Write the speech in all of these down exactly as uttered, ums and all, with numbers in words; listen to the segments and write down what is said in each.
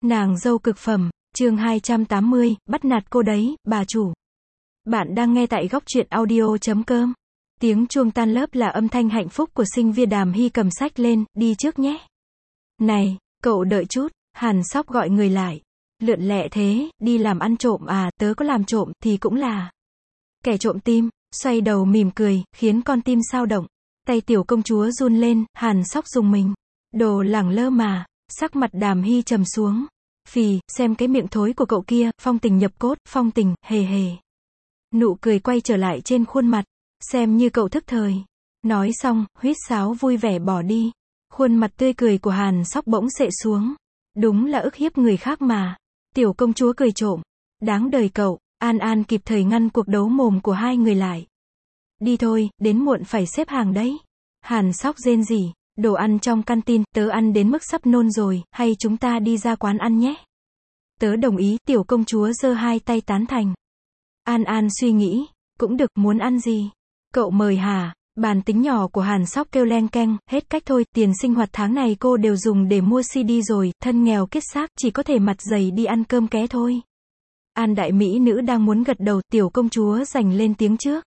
Nàng dâu cực phẩm, chương hai trăm tám mươi, bắt nạt cô đấy, bà chủ. Bạn đang nghe tại góc truyện audio chấm com. Tiếng chuông tan lớp là âm thanh hạnh phúc của sinh viên. Đàm Hy cầm sách lên, đi trước nhé. Này, cậu đợi chút, Hàn Sóc gọi người lại. Lượn lẹ thế, đi làm ăn trộm à, tớ có làm trộm thì cũng là kẻ trộm tim. Xoay đầu mỉm cười, khiến con tim sao động. Tay tiểu công chúa run lên, Hàn Sóc dùng mình. Đồ lẳng lơ mà. Sắc mặt Đàm Hy trầm xuống. Phì, xem cái miệng thối của cậu kia, phong tình nhập cốt, phong tình, hề hề. Nụ cười quay trở lại trên khuôn mặt. Xem như cậu thức thời. Nói xong, huýt sáo vui vẻ bỏ đi. Khuôn mặt tươi cười của Hàn Sóc bỗng xệ xuống. Đúng là ức hiếp người khác mà. Tiểu công chúa cười trộm. Đáng đời cậu. An An kịp thời ngăn cuộc đấu mồm của hai người lại. Đi thôi, đến muộn phải xếp hàng đấy. Hàn Sóc rên rỉ. Đồ ăn trong canteen, tớ ăn đến mức sắp nôn rồi, hay chúng ta đi ra quán ăn nhé. Tớ đồng ý, tiểu công chúa giơ hai tay tán thành. An An suy nghĩ, cũng được, muốn ăn gì? Cậu mời hả? Bàn tính nhỏ của Hàn Sóc kêu leng keng, hết cách thôi, tiền sinh hoạt tháng này cô đều dùng để mua xê đê rồi, thân nghèo kiết xác, chỉ có thể mặt dày đi ăn cơm ké thôi. An đại mỹ nữ đang muốn gật đầu, tiểu công chúa giành lên tiếng trước.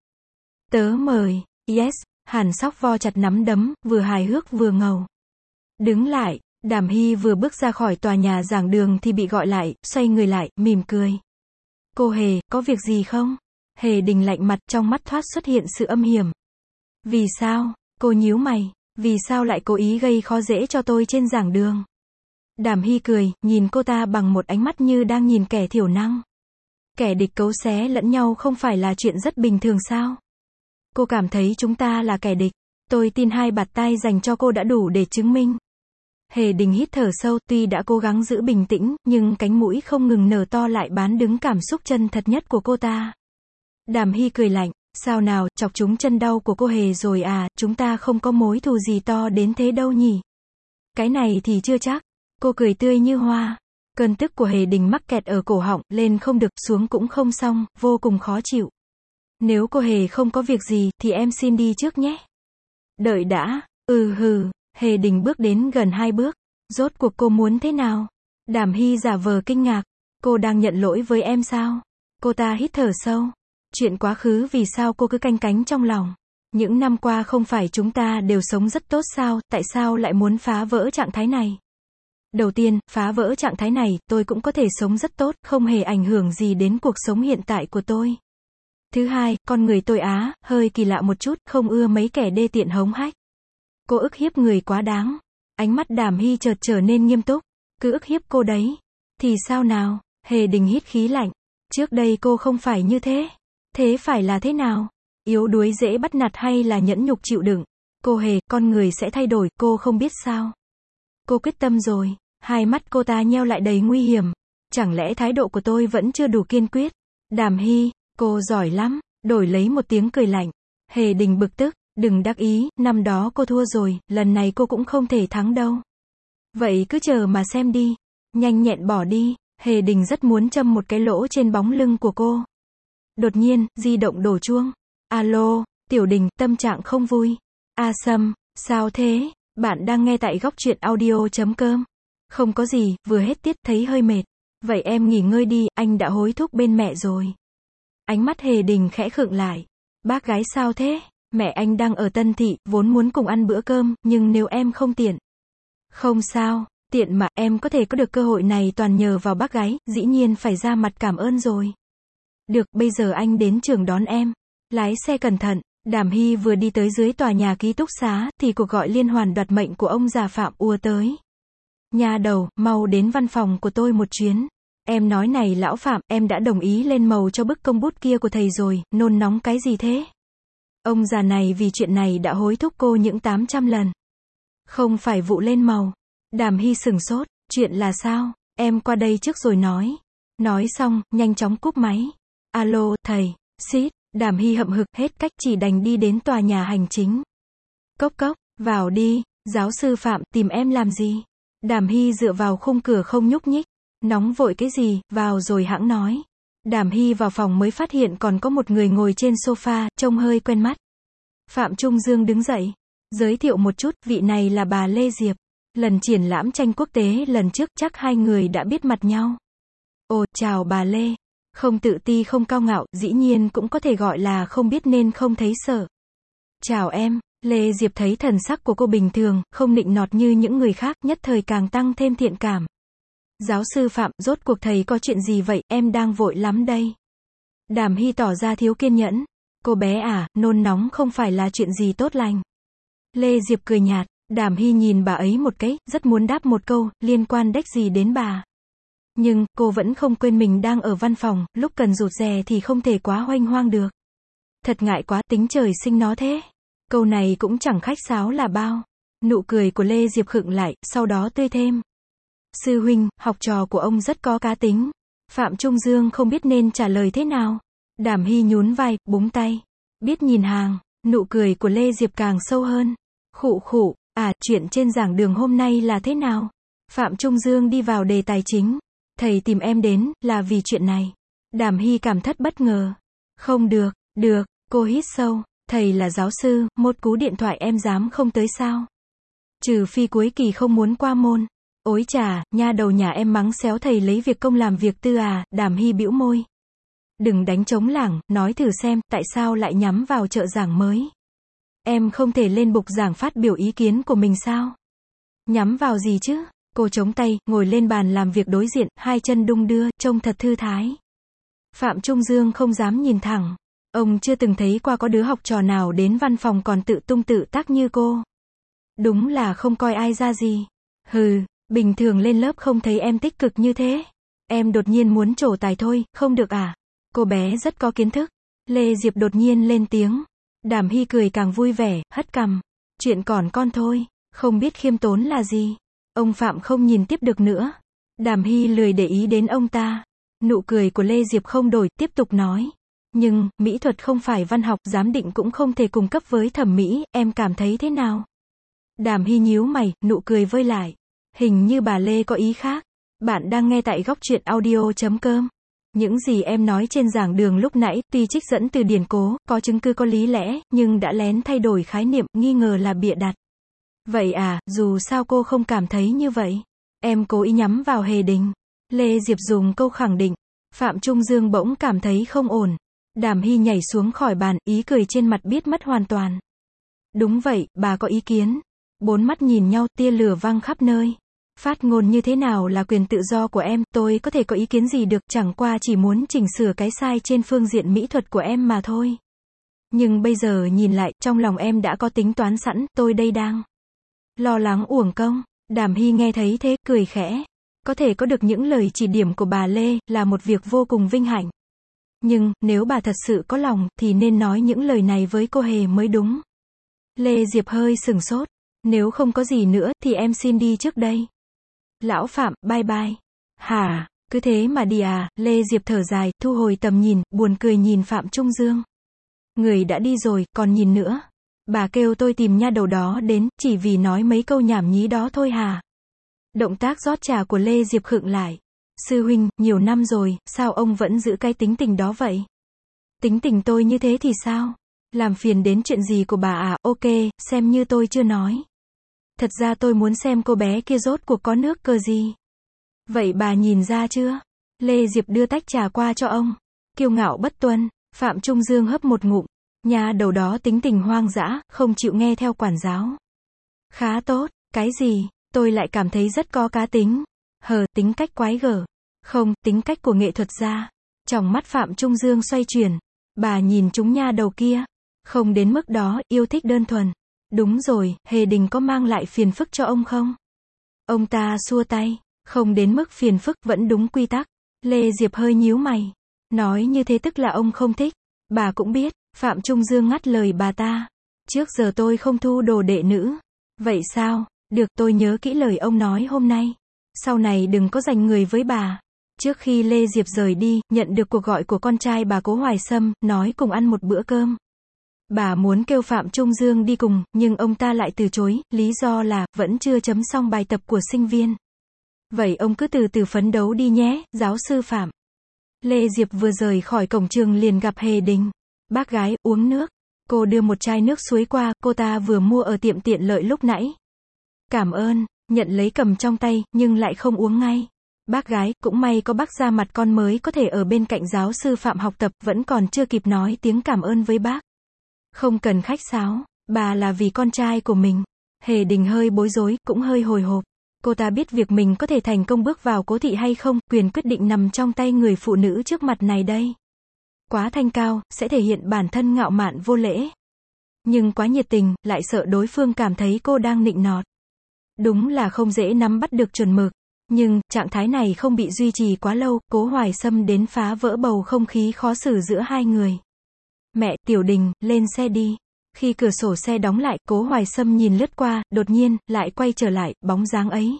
Tớ mời, yes. Hàn Sóc vo chặt nắm đấm, vừa hài hước vừa ngầu. Đứng lại, Đàm Hy vừa bước ra khỏi tòa nhà giảng đường thì bị gọi lại, xoay người lại, mỉm cười. Cô Hề, có việc gì không? Hề Đình lạnh mặt, trong mắt thoát xuất hiện sự âm hiểm. Vì sao? Cô nhíu mày, vì sao lại cố ý gây khó dễ cho tôi trên giảng đường? Đàm Hy cười, nhìn cô ta bằng một ánh mắt như đang nhìn kẻ thiểu năng. Kẻ địch cấu xé lẫn nhau không phải là chuyện rất bình thường sao? Cô cảm thấy chúng ta là kẻ địch. Tôi tin hai bạt tai dành cho cô đã đủ để chứng minh. Hề Đình hít thở sâu, tuy đã cố gắng giữ bình tĩnh, nhưng cánh mũi không ngừng nở to lại bán đứng cảm xúc chân thật nhất của cô ta. Đàm Hy cười lạnh, sao nào, chọc trúng chân đau của cô Hề rồi à, chúng ta không có mối thù gì to đến thế đâu nhỉ. Cái này thì chưa chắc. Cô cười tươi như hoa. Cơn tức của Hề Đình mắc kẹt ở cổ họng, lên không được, xuống cũng không xong, vô cùng khó chịu. Nếu cô Hề không có việc gì, thì em xin đi trước nhé. Đợi đã, ừ hừ, Hề Đình bước đến gần hai bước. Rốt cuộc cô muốn thế nào? Đàm Hy giả vờ kinh ngạc. Cô đang nhận lỗi với em sao? Cô ta hít thở sâu. Chuyện quá khứ vì sao cô cứ canh cánh trong lòng? Những năm qua không phải chúng ta đều sống rất tốt sao, tại sao lại muốn phá vỡ trạng thái này? Đầu tiên, phá vỡ trạng thái này, tôi cũng có thể sống rất tốt, không hề ảnh hưởng gì đến cuộc sống hiện tại của tôi. Thứ hai, con người tôi á, hơi kỳ lạ một chút, không ưa mấy kẻ đê tiện hống hách. Cô ức hiếp người quá đáng. Ánh mắt Đàm Hy chợt trở nên nghiêm túc. Cứ ức hiếp cô đấy. Thì sao nào? Hề Đình hít khí lạnh. Trước đây cô không phải như thế. Thế phải là thế nào? Yếu đuối dễ bắt nạt hay là nhẫn nhục chịu đựng? Cô Hề, con người sẽ thay đổi, cô không biết sao? Cô quyết tâm rồi. Hai mắt cô ta nheo lại đầy nguy hiểm. Chẳng lẽ thái độ của tôi vẫn chưa đủ kiên quyết? Đàm Hy, cô giỏi lắm. Đổi lấy một tiếng cười lạnh. Hề Đình bực tức. Đừng đắc ý, năm đó cô thua rồi, lần này cô cũng không thể thắng đâu. Vậy cứ chờ mà xem đi. Nhanh nhẹn bỏ đi. Hề Đình rất muốn châm một cái lỗ trên bóng lưng của cô. Đột nhiên, di động đổ chuông. Alo, Tiểu Đình, tâm trạng không vui. A Sâm, sao thế? Bạn đang nghe tại góc truyện audio chấm com. Không có gì, vừa hết tiết, thấy hơi mệt. Vậy em nghỉ ngơi đi, anh đã hối thúc bên mẹ rồi. Ánh mắt Hề Đình khẽ khựng lại. Bác gái sao thế? Mẹ anh đang ở Tân Thị, vốn muốn cùng ăn bữa cơm, nhưng nếu em không tiện. Không sao, tiện mà, em có thể có được cơ hội này toàn nhờ vào bác gái, dĩ nhiên phải ra mặt cảm ơn rồi. Được, bây giờ anh đến trường đón em. Lái xe cẩn thận. Đàm Hy vừa đi tới dưới tòa nhà ký túc xá, thì cuộc gọi liên hoàn đoạt mệnh của ông già Phạm ùa tới. Nhà đầu, mau đến văn phòng của tôi một chuyến. Em nói này lão Phạm, em đã đồng ý lên màu cho bức công bút kia của thầy rồi, nôn nóng cái gì thế? Ông già này vì chuyện này đã hối thúc cô những tám trăm lần. Không phải vụ lên màu. Đàm Hy sửng sốt, chuyện là sao? Em qua đây trước rồi nói. Nói xong, nhanh chóng cúp máy. Alo, thầy, xít, Đàm Hy hậm hực, hết cách chỉ đành đi đến tòa nhà hành chính. Cốc cốc, vào đi, giáo sư Phạm, tìm em làm gì? Đàm Hy dựa vào khung cửa không nhúc nhích. Nóng vội cái gì, vào rồi hãng nói. Đàm Hy vào phòng mới phát hiện còn có một người ngồi trên sofa, trông hơi quen mắt. Phạm Trung Dương đứng dậy. Giới thiệu một chút, vị này là bà Lê Diệp. Lần triển lãm tranh quốc tế lần trước chắc hai người đã biết mặt nhau. Ồ, chào bà Lê. Không tự ti không cao ngạo, dĩ nhiên cũng có thể gọi là không biết nên không thấy sợ. Chào em. Lê Diệp thấy thần sắc của cô bình thường, không nịnh nọt như những người khác, nhất thời càng tăng thêm thiện cảm. Giáo sư Phạm, rốt cuộc thầy có chuyện gì vậy, em đang vội lắm đây. Đàm Hy tỏ ra thiếu kiên nhẫn. Cô bé à, nôn nóng không phải là chuyện gì tốt lành. Lê Diệp cười nhạt. Đàm Hy nhìn bà ấy một cái, rất muốn đáp một câu, liên quan đếch gì đến bà. Nhưng, cô vẫn không quên mình đang ở văn phòng, lúc cần rụt rè thì không thể quá hoanh hoang được. Thật ngại quá, tính trời sinh nó thế. Câu này cũng chẳng khách sáo là bao. Nụ cười của Lê Diệp khựng lại, sau đó tươi thêm. Sư huynh, học trò của ông rất có cá tính. Phạm Trung Dương không biết nên trả lời thế nào. Đàm Hy nhún vai, búng tay. Biết nhìn hàng, nụ cười của Lê Diệp càng sâu hơn. Khụ khụ, à, chuyện trên giảng đường hôm nay là thế nào? Phạm Trung Dương đi vào đề tài chính. Thầy tìm em đến, là vì chuyện này. Đàm Hy cảm thất bất ngờ. Không được, được, cô hít sâu. Thầy là giáo sư, một cú điện thoại em dám không tới sao? Trừ phi cuối kỳ không muốn qua môn. Ối chà, nha đầu nhà em mắng xéo thầy lấy việc công làm việc tư à, Đàm Hy bĩu môi. Đừng đánh trống lảng, nói thử xem, tại sao lại nhắm vào trợ giảng mới? Em không thể lên bục giảng phát biểu ý kiến của mình sao? Nhắm vào gì chứ? Cô chống tay, ngồi lên bàn làm việc đối diện, hai chân đung đưa, trông thật thư thái. Phạm Trung Dương không dám nhìn thẳng. Ông chưa từng thấy qua có đứa học trò nào đến văn phòng còn tự tung tự tác như cô. Đúng là không coi ai ra gì. Hừ, bình thường lên lớp không thấy em tích cực như thế. Em đột nhiên muốn trổ tài thôi, không được à? Cô bé rất có kiến thức. Lê Diệp đột nhiên lên tiếng. Đàm Hy cười càng vui vẻ, hất cằm. Chuyện còn con thôi, không biết khiêm tốn là gì. Ông Phạm không nhìn tiếp được nữa. Đàm Hy lười để ý đến ông ta. Nụ cười của Lê Diệp không đổi, tiếp tục nói. Nhưng, mỹ thuật không phải văn học, giám định cũng không thể cung cấp với thẩm mỹ, em cảm thấy thế nào? Đàm Hy nhíu mày, nụ cười vơi lại. Hình như bà Lê có ý khác. Bạn đang nghe tại góc truyện audio chấm com. Những gì em nói trên giảng đường lúc nãy, tuy trích dẫn từ điển cố, có chứng cứ có lý lẽ, nhưng đã lén thay đổi khái niệm, nghi ngờ là bịa đặt. Vậy à, dù sao cô không cảm thấy như vậy. Em cố ý nhắm vào Hề Đình. Lê Diệp dùng câu khẳng định. Phạm Trung Dương bỗng cảm thấy không ổn. Đàm Hy nhảy xuống khỏi bàn, ý cười trên mặt biết mất hoàn toàn. Đúng vậy, bà có ý kiến. Bốn mắt nhìn nhau, tia lửa văng khắp nơi. Phát ngôn như thế nào là quyền tự do của em, tôi có thể có ý kiến gì được, chẳng qua chỉ muốn chỉnh sửa cái sai trên phương diện mỹ thuật của em mà thôi. Nhưng bây giờ nhìn lại, trong lòng em đã có tính toán sẵn, tôi đây đang lo lắng uổng công. Đàm Hy nghe thấy thế, cười khẽ. Có thể có được những lời chỉ điểm của bà Lê, là một việc vô cùng vinh hạnh. Nhưng, nếu bà thật sự có lòng, thì nên nói những lời này với cô Hề mới đúng. Lê Diệp hơi sừng sốt. Nếu không có gì nữa, thì em xin đi trước đây. Lão Phạm, bye bye. Hả, cứ thế mà đi à? Lê Diệp thở dài, thu hồi tầm nhìn, buồn cười nhìn Phạm Trung Dương. Người đã đi rồi, còn nhìn nữa. Bà kêu tôi tìm nha đầu đó đến, chỉ vì nói mấy câu nhảm nhí đó thôi hả? Động tác rót trà của Lê Diệp khựng lại. Sư huynh, nhiều năm rồi, sao ông vẫn giữ cái tính tình đó vậy? Tính tình tôi như thế thì sao? Làm phiền đến chuyện gì của bà à? Ok, xem như tôi chưa nói. Thật ra tôi muốn xem cô bé kia rốt cuộc có nước cơ gì. Vậy bà nhìn ra chưa? Lê Diệp đưa tách trà qua cho ông. Kiêu ngạo bất tuân. Phạm Trung Dương hấp một ngụm. Nhà đầu đó tính tình hoang dã, không chịu nghe theo quản giáo. Khá tốt. Cái gì? Tôi lại cảm thấy rất có cá tính. Hờ, tính cách quái gở. Không, tính cách của nghệ thuật gia. Trong mắt Phạm Trung Dương xoay chuyển. Bà nhìn chúng nha đầu kia. Không đến mức đó, yêu thích đơn thuần. Đúng rồi, Hề Đình có mang lại phiền phức cho ông không? Ông ta xua tay. Không đến mức phiền phức, vẫn đúng quy tắc. Lê Diệp hơi nhíu mày. Nói như thế tức là ông không thích. Bà cũng biết. Phạm Trung Dương ngắt lời bà ta. Trước giờ tôi không thu đồ đệ nữ. Vậy sao? Được, tôi nhớ kỹ lời ông nói hôm nay. Sau này đừng có giành người với bà. Trước khi Lê Diệp rời đi, nhận được cuộc gọi của con trai bà Cố Hoài Sâm, nói cùng ăn một bữa cơm. Bà muốn kêu Phạm Trung Dương đi cùng, nhưng ông ta lại từ chối, lý do là, vẫn chưa chấm xong bài tập của sinh viên. Vậy ông cứ từ từ phấn đấu đi nhé, giáo sư Phạm. Lê Diệp vừa rời khỏi cổng trường liền gặp Hề Đình. Bác gái, uống nước. Cô đưa một chai nước suối qua, cô ta vừa mua ở tiệm tiện lợi lúc nãy. Cảm ơn. nhận lấy cầm trong tay, nhưng lại không uống ngay. Bác gái, cũng may có bác ra mặt con mới có thể ở bên cạnh giáo sư Phạm học tập, vẫn còn chưa kịp nói tiếng cảm ơn với bác. Không cần khách sáo, bà là vì con trai của mình. Hề Đình hơi bối rối, cũng hơi hồi hộp. Cô ta biết việc mình có thể thành công bước vào Cố thị hay không, quyền quyết định nằm trong tay người phụ nữ trước mặt này đây. Quá thanh cao, sẽ thể hiện bản thân ngạo mạn vô lễ. Nhưng quá nhiệt tình, lại sợ đối phương cảm thấy cô đang nịnh nọt. Đúng là không dễ nắm bắt được chuẩn mực. Nhưng, trạng thái này không bị duy trì quá lâu, Cố Hoài Sâm đến phá vỡ bầu không khí khó xử giữa hai người. Mẹ, Tiểu Đình, lên xe đi. Khi cửa sổ xe đóng lại, Cố Hoài Sâm nhìn lướt qua, đột nhiên, lại quay trở lại, bóng dáng ấy.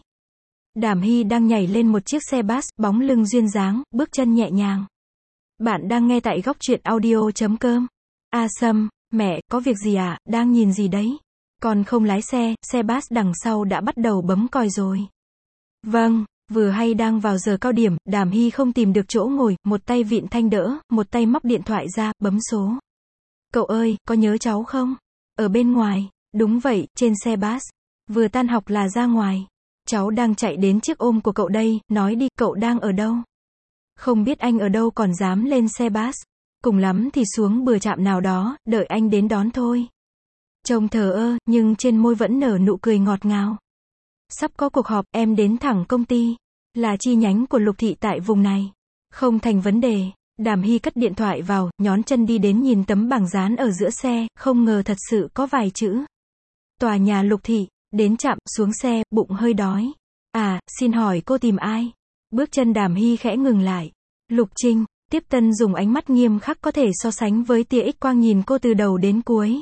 Đàm Hy đang nhảy lên một chiếc xe bus, bóng lưng duyên dáng, bước chân nhẹ nhàng. Bạn đang nghe tại góc truyện audio chấm com. A Sâm, mẹ, có việc gì à, đang nhìn gì đấy? Con không lái xe, xe bus đằng sau đã bắt đầu bấm còi rồi. Vâng, vừa hay đang vào giờ cao điểm, Đàm Hy không tìm được chỗ ngồi, một tay vịn thanh đỡ, một tay móc điện thoại ra, bấm số. Cậu ơi, có nhớ cháu không? Ở bên ngoài. Đúng vậy, trên xe bus. Vừa tan học là ra ngoài. Cháu đang chạy đến chiếc ôm của cậu đây, nói đi, cậu đang ở đâu? Không biết anh ở đâu còn dám lên xe bus. Cùng lắm thì xuống bừa trạm nào đó, đợi anh đến đón thôi. Trông thờ ơ, nhưng trên môi vẫn nở nụ cười ngọt ngào. Sắp có cuộc họp, em đến thẳng công ty. Là chi nhánh của Lục thị tại vùng này. Không thành vấn đề. Đàm Hy cất điện thoại vào, nhón chân đi đến nhìn tấm bảng dán ở giữa xe, không ngờ thật sự có vài chữ. Tòa nhà Lục thị. Đến trạm, xuống xe, bụng hơi đói. À, xin hỏi cô tìm ai? Bước chân Đàm Hy khẽ ngừng lại. Lục Trinh. Tiếp Tân dùng ánh mắt nghiêm khắc có thể so sánh với tia X quang nhìn cô từ đầu đến cuối.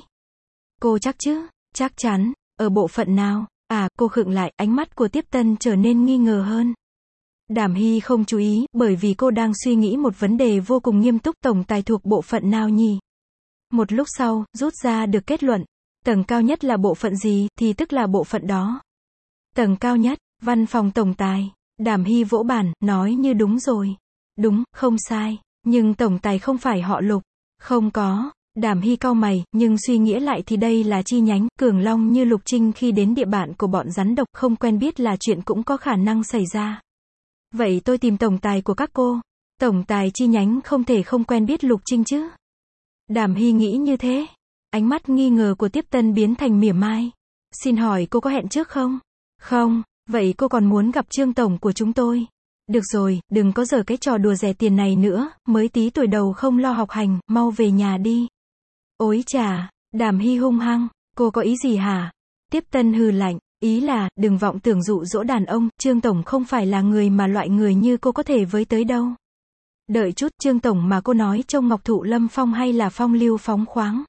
Cô chắc chứ? Chắc chắn. Ở bộ phận nào? À, cô khựng lại, ánh mắt của Tiếp Tân trở nên nghi ngờ hơn. Đàm Hy không chú ý, bởi vì cô đang suy nghĩ một vấn đề vô cùng nghiêm túc, tổng tài thuộc bộ phận nào nhỉ? Một lúc sau, rút ra được kết luận. Tầng cao nhất là bộ phận gì, thì tức là bộ phận đó. Tầng cao nhất, văn phòng tổng tài. Đàm Hy vỗ bàn, nói như đúng rồi. Đúng, không sai. Nhưng tổng tài không phải họ Lục. Không có. Đàm Hy cau mày, nhưng suy nghĩ lại thì đây là chi nhánh, Cường Long như Lục Trinh khi đến địa bàn của bọn rắn độc, không quen biết là chuyện cũng có khả năng xảy ra. Vậy tôi tìm tổng tài của các cô. Tổng tài chi nhánh không thể không quen biết Lục Trinh chứ. Đàm Hy nghĩ như thế. Ánh mắt nghi ngờ của Tiếp Tân biến thành mỉa mai. Xin hỏi cô có hẹn trước không? Không. Vậy cô còn muốn gặp Trương tổng của chúng tôi? Được rồi, đừng có giở cái trò đùa rẻ tiền này nữa, mới tí tuổi đầu không lo học hành, mau về nhà đi. Ối chà, Đàm Hy hung hăng, cô có ý gì hả? Tiếp Tân hừ lạnh, ý là, đừng vọng tưởng dụ dỗ đàn ông, Trương tổng không phải là người mà loại người như cô có thể với tới đâu. Đợi chút, Trương tổng mà cô nói trông Ngọc Thụ Lâm Phong hay là phong lưu phóng khoáng?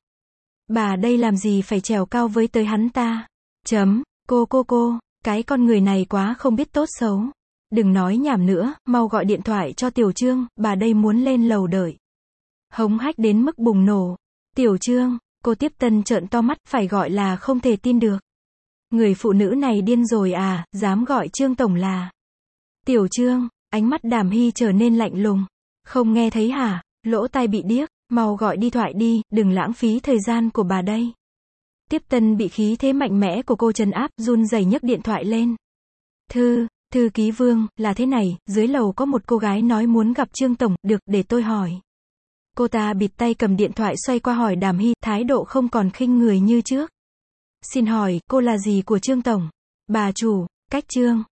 Bà đây làm gì phải trèo cao với tới hắn ta? Chấm, cô cô cô, cái con người này quá không biết tốt xấu. Đừng nói nhảm nữa, mau gọi điện thoại cho Tiểu Trương, bà đây muốn lên lầu đợi. Hống hách đến mức bùng nổ. Tiểu Trương, cô Tiếp Tân trợn to mắt, phải gọi là không thể tin được. Người phụ nữ này điên rồi à, dám gọi Trương tổng là. Tiểu Trương, ánh mắt Đàm Hy trở nên lạnh lùng. Không nghe thấy hả, lỗ tai bị điếc, mau gọi điện thoại đi, đừng lãng phí thời gian của bà đây. Tiếp Tân bị khí thế mạnh mẽ của cô trấn áp, run rẩy nhấc điện thoại lên. Thư, thư ký Vương, là thế này, dưới lầu có một cô gái nói muốn gặp Trương tổng, được, để tôi hỏi. Cô ta bịt tay cầm điện thoại xoay qua hỏi Đàm Hy, thái độ không còn khinh người như trước. Xin hỏi, cô là gì của Trương tổng? Bà chủ, cách Trương.